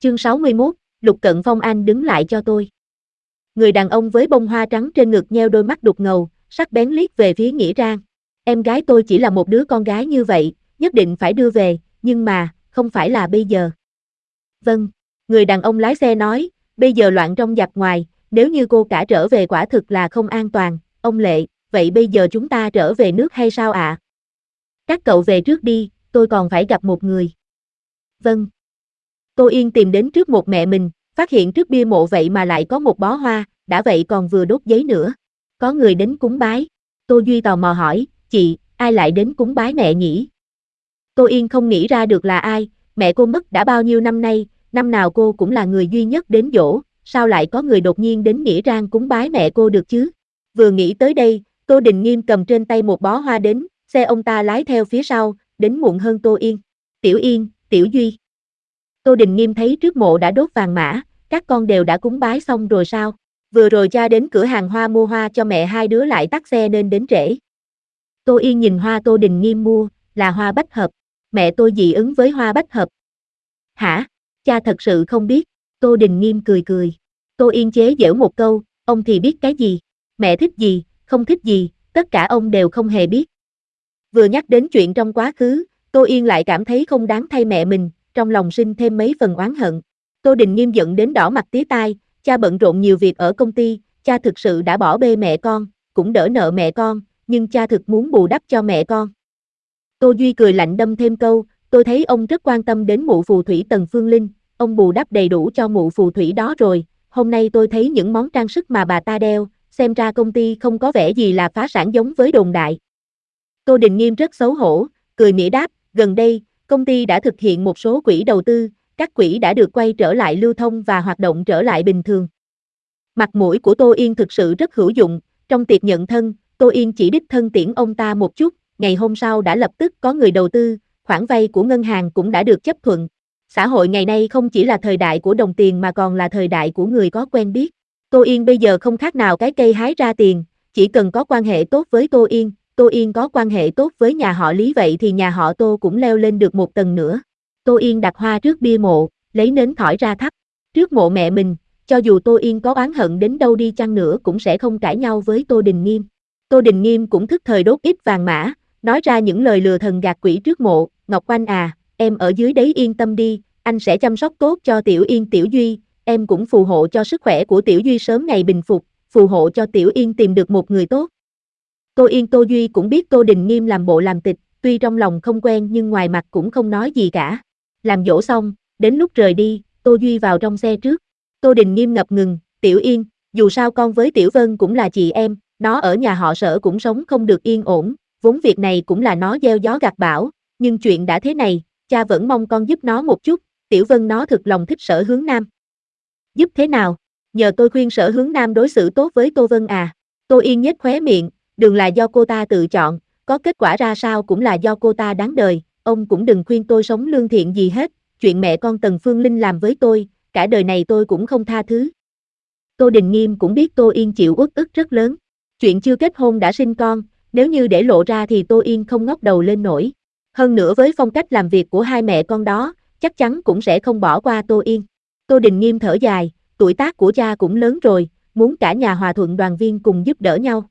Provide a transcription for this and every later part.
Chương 61, Lục Cận Phong anh đứng lại cho tôi. Người đàn ông với bông hoa trắng trên ngực nheo đôi mắt đục ngầu, sắc bén liếc về phía Nghĩa Trang. Em gái tôi chỉ là một đứa con gái như vậy, nhất định phải đưa về, nhưng mà, không phải là bây giờ. Vâng, người đàn ông lái xe nói, bây giờ loạn trong giặc ngoài, nếu như cô cả trở về quả thực là không an toàn. Ông Lệ, vậy bây giờ chúng ta trở về nước hay sao ạ? Các cậu về trước đi, tôi còn phải gặp một người. Vâng. Tô Yên tìm đến trước một mẹ mình, phát hiện trước bia mộ vậy mà lại có một bó hoa, đã vậy còn vừa đốt giấy nữa. Có người đến cúng bái. Tô Duy tò mò hỏi, chị, ai lại đến cúng bái mẹ nhỉ? Tô Yên không nghĩ ra được là ai, mẹ cô mất đã bao nhiêu năm nay, năm nào cô cũng là người duy nhất đến giỗ, sao lại có người đột nhiên đến Nghĩa Trang cúng bái mẹ cô được chứ? Vừa nghĩ tới đây, Tô Đình Nghiêm cầm trên tay một bó hoa đến, xe ông ta lái theo phía sau, đến muộn hơn Tô Yên. Yên, Tiểu Duy. Tô Đình Nghiêm thấy trước mộ đã đốt vàng mã, các con đều đã cúng bái xong rồi sao? Vừa rồi cha đến cửa hàng hoa mua hoa cho mẹ hai đứa lại tắt xe nên đến trễ. Tô Yên nhìn hoa Tô Đình Nghiêm mua, là hoa bách hợp. Mẹ tôi dị ứng với hoa bách hợp. Hả? Cha thật sự không biết. Tô Đình Nghiêm cười cười. Tô Yên chế giễu một câu, ông thì biết cái gì? Mẹ thích gì, không thích gì, tất cả ông đều không hề biết. Vừa nhắc đến chuyện trong quá khứ, Tô Yên lại cảm thấy không đáng thay mẹ mình, trong lòng sinh thêm mấy phần oán hận. Tô Đình Nghiêm giận đến đỏ mặt tía tai, cha bận rộn nhiều việc ở công ty, cha thực sự đã bỏ bê mẹ con, cũng đỡ nợ mẹ con, nhưng cha thực muốn bù đắp cho mẹ con. Tô Duy cười lạnh đâm thêm câu, tôi thấy ông rất quan tâm đến mụ phù thủy Tần Phương Linh, ông bù đắp đầy đủ cho mụ phù thủy đó rồi, hôm nay tôi thấy những món trang sức mà bà ta đeo, xem ra công ty không có vẻ gì là phá sản giống với đồn đại. Tô Đình Nghiêm rất xấu hổ, cười mỉa đáp, gần đây, công ty đã thực hiện một số quỹ đầu tư, các quỹ đã được quay trở lại lưu thông và hoạt động trở lại bình thường. Mặt mũi của Tô Yên thực sự rất hữu dụng, trong tiệc nhận thân, Tô Yên chỉ đích thân tiễn ông ta một chút, ngày hôm sau đã lập tức có người đầu tư, khoản vay của ngân hàng cũng đã được chấp thuận. Xã hội ngày nay không chỉ là thời đại của đồng tiền mà còn là thời đại của người có quen biết. Tô Yên bây giờ không khác nào cái cây hái ra tiền, chỉ cần có quan hệ tốt với Tô Yên có quan hệ tốt với nhà họ Lý vậy thì nhà họ Tô cũng leo lên được một tầng nữa. Tô Yên đặt hoa trước bia mộ, lấy nến thỏi ra thắp. Trước mộ mẹ mình, cho dù Tô Yên có oán hận đến đâu đi chăng nữa cũng sẽ không cãi nhau với Tô Đình Nghiêm. Tô Đình Nghiêm cũng thức thời đốt ít vàng mã, nói ra những lời lừa thần gạt quỷ trước mộ, Ngọc Oanh à, em ở dưới đấy yên tâm đi, anh sẽ chăm sóc tốt cho Tiểu Yên Tiểu Duy, em cũng phù hộ cho sức khỏe của Tiểu Duy sớm ngày bình phục, phù hộ cho Tiểu Yên tìm được một người tốt. Tô Duy cũng biết Tô Đình Nghiêm làm bộ làm tịch, tuy trong lòng không quen nhưng ngoài mặt cũng không nói gì cả. Làm dỗ xong, đến lúc rời đi, Tô Duy vào trong xe trước. Tô Đình Nghiêm ngập ngừng, Tiểu Yên, dù sao con với Tiểu Vân cũng là chị em, nó ở nhà họ Sở cũng sống không được yên ổn, vốn việc này cũng là nó gieo gió gặt bão, nhưng chuyện đã thế này, cha vẫn mong con giúp nó một chút, Tiểu Vân nó thực lòng thích Sở Hướng Nam. Giúp thế nào? Nhờ tôi khuyên Sở Hướng Nam đối xử tốt với Tô Vân à? Tô Yên nhếch khóe miệng, đường là do cô ta tự chọn, có kết quả ra sao cũng là do cô ta đáng đời, ông cũng đừng khuyên tôi sống lương thiện gì hết, chuyện mẹ con Tần Phương Linh làm với tôi, cả đời này tôi cũng không tha thứ. Tô Đình Nghiêm cũng biết Tô Yên chịu uất ức rất lớn, chuyện chưa kết hôn đã sinh con, nếu như để lộ ra thì Tô Yên không ngóc đầu lên nổi. Hơn nữa với phong cách làm việc của hai mẹ con đó, chắc chắn cũng sẽ không bỏ qua Tô Yên. Tô Đình Nghiêm thở dài, tuổi tác của cha cũng lớn rồi, muốn cả nhà hòa thuận đoàn viên cùng giúp đỡ nhau.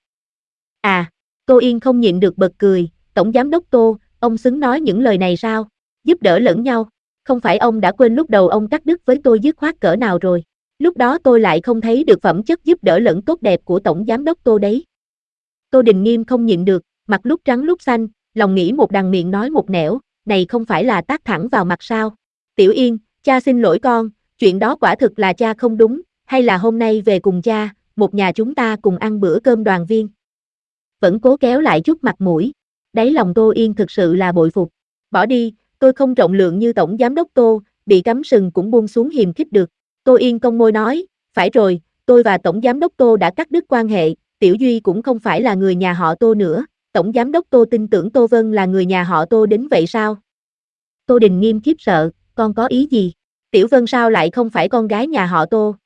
À, Tô Yên không nhịn được bật cười, Tổng Giám đốc Tô, ông xứng nói những lời này sao? Giúp đỡ lẫn nhau, không phải ông đã quên lúc đầu ông cắt đứt với tôi dứt khoát cỡ nào rồi. Lúc đó tôi lại không thấy được phẩm chất giúp đỡ lẫn tốt đẹp của Tổng Giám đốc Tô đấy. Tô Đình Nghiêm không nhịn được, mặt lúc trắng lúc xanh, lòng nghĩ một đằng miệng nói một nẻo, này không phải là tát thẳng vào mặt sao? Tiểu Yên, cha xin lỗi con, chuyện đó quả thực là cha không đúng, hay là hôm nay về cùng cha, một nhà chúng ta cùng ăn bữa cơm đoàn viên. Vẫn cố kéo lại chút mặt mũi, đáy lòng Tô Yên thực sự là bội phục. Bỏ đi, tôi không rộng lượng như Tổng Giám đốc Tô, bị cắm sừng cũng buông xuống hiềm khích được. Tô Yên cong môi nói, phải rồi, tôi và Tổng Giám đốc Tô đã cắt đứt quan hệ, Tiểu Duy cũng không phải là người nhà họ Tô nữa, Tổng Giám đốc Tô tin tưởng Tô Vân là người nhà họ Tô đến vậy sao? Tô Đình Nghiêm khiếp sợ, con có ý gì? Tiểu Vân sao lại không phải con gái nhà họ Tô?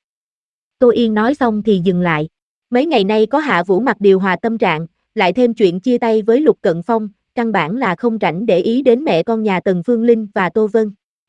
Tô Yên nói xong thì dừng lại. Mấy ngày nay có Hạ Vũ Mặc điều hòa tâm trạng, lại thêm chuyện chia tay với Lục Cận Phong, căn bản là không rảnh để ý đến mẹ con nhà Tần Phương Linh và Tô Vân.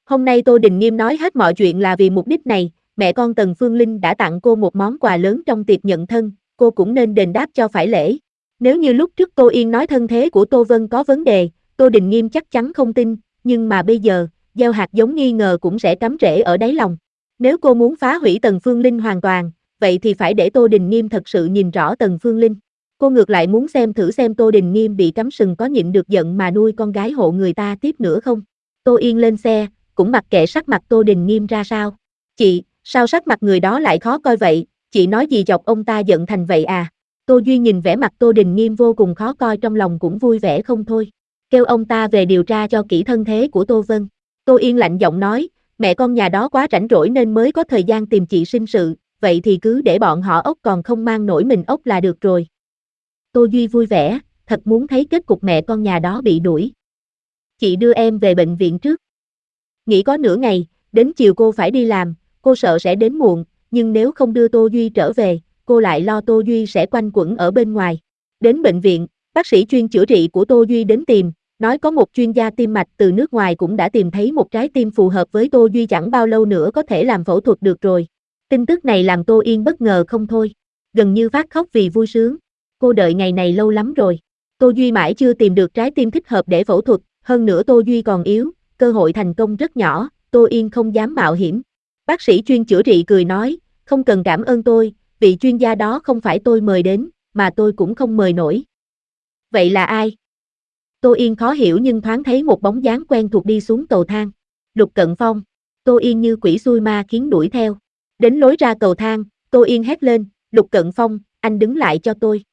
Hôm nay Tô Đình Nghiêm nói hết mọi chuyện là vì mục đích này, mẹ con Tần Phương Linh đã tặng cô một món quà lớn trong tiệc nhận thân, cô cũng nên đền đáp cho phải lễ. Nếu như lúc trước Tô Yên nói thân thế của Tô Vân có vấn đề, Tô Đình Nghiêm chắc chắn không tin, nhưng mà bây giờ, gieo hạt giống nghi ngờ cũng sẽ cắm rễ ở đáy lòng. Nếu cô muốn phá hủy Tần Phương Linh hoàn toàn, vậy thì phải để Tô Đình Nghiêm thật sự nhìn rõ Tần Phương Linh. Cô ngược lại muốn xem thử xem Tô Đình Nghiêm bị cắm sừng có nhịn được giận mà nuôi con gái hộ người ta tiếp nữa không. Tô Yên lên xe, cũng mặc kệ sắc mặt Tô Đình Nghiêm ra sao. Chị, sao sắc mặt người đó lại khó coi vậy, chị nói gì chọc ông ta giận thành vậy à? Tô Duy nhìn vẻ mặt Tô Đình Nghiêm vô cùng khó coi trong lòng cũng vui vẻ không thôi. Kêu ông ta về điều tra cho kỹ thân thế của Tô Vân. Tô Yên lạnh giọng nói, mẹ con nhà đó quá rảnh rỗi nên mới có thời gian tìm chị sinh sự, vậy thì cứ để bọn họ ốc còn không mang nổi mình ốc là được rồi. Tô Duy vui vẻ, thật muốn thấy kết cục mẹ con nhà đó bị đuổi. Chị đưa em về bệnh viện trước. Nghỉ có nửa ngày, đến chiều cô phải đi làm, cô sợ sẽ đến muộn, nhưng nếu không đưa Tô Duy trở về, cô lại lo Tô Duy sẽ quanh quẩn ở bên ngoài. Đến bệnh viện, bác sĩ chuyên chữa trị của Tô Duy đến tìm, nói có một chuyên gia tim mạch từ nước ngoài cũng đã tìm thấy một trái tim phù hợp với Tô Duy chẳng bao lâu nữa có thể làm phẫu thuật được rồi. Tin tức này làm Tô Yên bất ngờ không thôi, gần như phát khóc vì vui sướng. Cô đợi ngày này lâu lắm rồi. Tô Duy mãi chưa tìm được trái tim thích hợp để phẫu thuật, hơn nữa Tô Duy còn yếu, cơ hội thành công rất nhỏ, Tô Yên không dám mạo hiểm. Bác sĩ chuyên chữa trị cười nói, không cần cảm ơn tôi, vị chuyên gia đó không phải tôi mời đến, mà tôi cũng không mời nổi. Vậy là ai? Tô Yên khó hiểu nhưng thoáng thấy một bóng dáng quen thuộc đi xuống cầu thang. Lục Cận Phong. Tô Yên như quỷ xui ma khiến đuổi theo. Đến lối ra cầu thang, Tô Yên hét lên, Lục Cận Phong, anh đứng lại cho tôi.